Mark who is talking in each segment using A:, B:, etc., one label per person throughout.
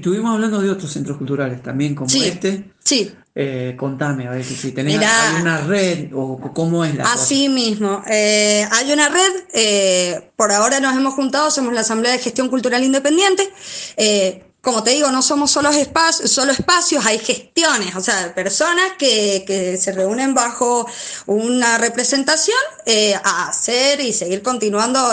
A: estuvimos hablando de otros centros culturales también, como
B: Sí,
A: este.
B: sí.
A: Contame, a ver si tenés
B: Mirá,
A: alguna red o cómo es la cosa.
B: así mismo, hay una red, por ahora nos hemos juntado, somos la Asamblea de Gestión Cultural Independiente. Como te digo, no somos solo espacios, hay gestiones, o sea, personas que se reúnen bajo una representación a hacer y seguir continuando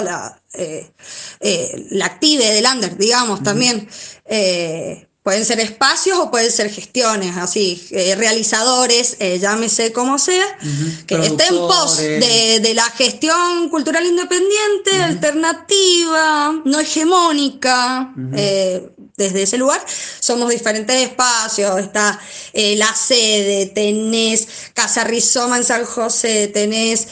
B: la active del under, digamos,
A: Ujú.
B: también. Pueden ser espacios o pueden ser gestiones, así, realizadores, llámese como sea,
A: Ujú.
B: que estén en pos
A: Productores.
B: de la gestión cultural independiente,
A: Ujú.
B: alternativa, no hegemónica.
A: Ujú.
B: Desde ese lugar somos diferentes espacios, está la sede, tenés Casa Rizoma en San José, tenés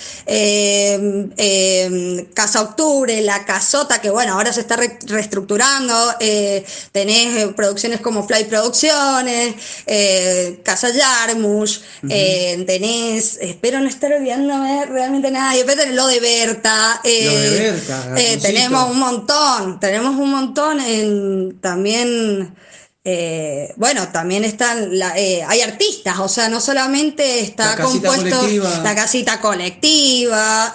B: Casa Octubre, la Casota, que bueno, ahora se está reestructurando, tenés producciones como Fly Producciones, Casa Yarmush,
A: Ujú.
B: tenés, espero no estar olvidándome realmente nada, y después tenés lo de Berta,
A: Lo de Berta,
B: tenemos
A: Gatoncito.
B: tenemos un montón también. Bueno, también hay artistas, o sea, no solamente
A: La
B: está
A: casita
B: compuesto la
A: colectiva.
B: casita colectiva,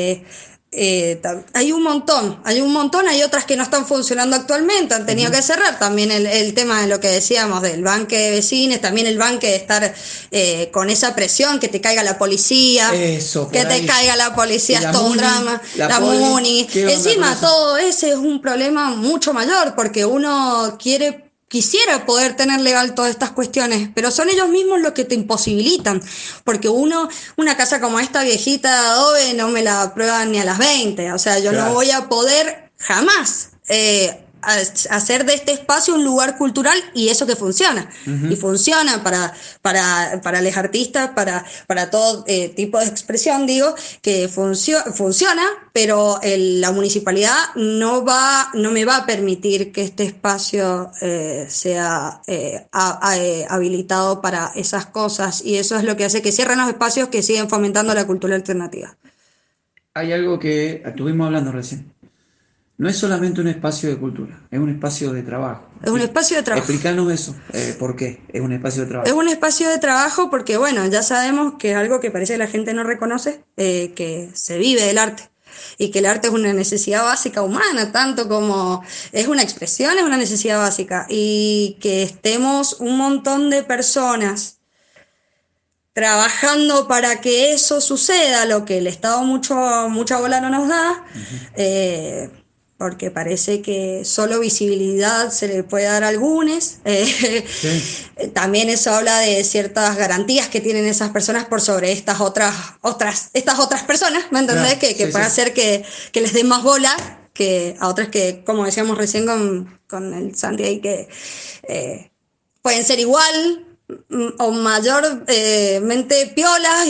B: hay un montón, hay otras que no están funcionando actualmente, han tenido
A: Ujú.
B: que cerrar. También el tema de lo que decíamos del banque de vecinos, también el banque de estar con esa presión, que te caiga la policía.
A: Eso,
B: Que
A: por
B: te
A: ahí.
B: caiga la
A: Y
B: policía es
A: la
B: todo un
A: Muni,
B: drama,
A: la
B: la
A: Poli,
B: MUNI.
A: ¿qué onda con
B: Encima,
A: eso?
B: todo ese es un problema mucho mayor, porque uno quisiera poder tener legal todas estas cuestiones, pero son ellos mismos los que te imposibilitan, porque una casa como esta viejita de adobe no me la aprueban ni a las 20, o sea, yo no
A: Claro.
B: voy a poder jamás hacer de este espacio un lugar cultural, y eso que funciona. Y
A: Ujú.
B: funciona para los artistas, para todo tipo de expresión, digo, que funciona, pero la municipalidad no me va a permitir que este espacio sea habilitado para esas cosas, y eso es lo que hace que cierren los espacios que siguen fomentando la cultura alternativa.
A: Hay algo que estuvimos hablando recién. No es solamente un espacio de cultura, es un espacio de trabajo.
B: Es un espacio de trabajo.
A: Explícanos eso, ¿por qué es un espacio de
B: Es
A: trabajo?
B: un espacio de trabajo porque, bueno, ya sabemos que es algo que parece que la gente no reconoce, que se vive del arte y que el arte es una necesidad básica humana, tanto como es una expresión, es una necesidad básica, y que estemos un montón de personas trabajando para que eso suceda, lo que el Estado mucha bola no nos da,
A: Ujú.
B: porque parece que solo visibilidad se le puede dar a algunos.
A: Sí,
B: También eso habla de ciertas garantías que tienen esas personas por sobre estas otras personas, ¿me entendés?
A: claro,
B: Que
A: sí,
B: puede
A: sí.
B: hacer que les den más bola que a otras que, como decíamos recién con el Santi ahí, que pueden ser igual o mayormente piolas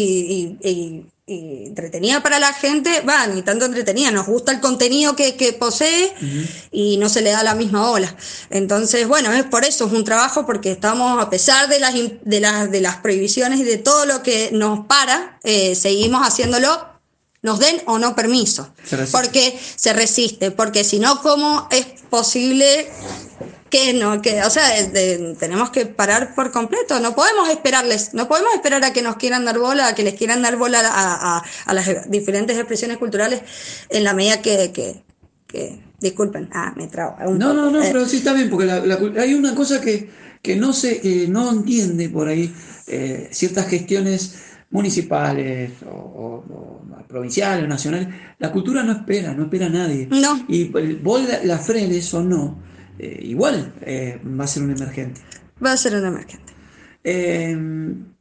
B: y entretenida para la gente, va, ni tanto entretenida, nos gusta el contenido que posee
A: Ujú.
B: y no se le da la misma ola. Entonces, bueno, es por eso, es un trabajo, porque estamos, a pesar de las prohibiciones y de todo lo que nos para, seguimos haciéndolo, nos den o no permiso,
A: Se resiste.
B: porque se resiste, porque si no, ¿cómo es posible que no, o sea, tenemos que parar por completo, no podemos esperarles, no podemos esperar a que nos quieran dar bola, a que les quieran dar bola a las diferentes expresiones culturales en la medida disculpen, me trabo un
A: No, no,
B: poco.
A: no, pero sí está bien, porque hay una cosa que no se, que no entiende por ahí ciertas gestiones municipales o provinciales o nacionales. La cultura no espera a nadie.
B: No,
A: Y vos la frenes o no, igual va a ser un emergente.
B: va a ser un emergente.
A: Eh,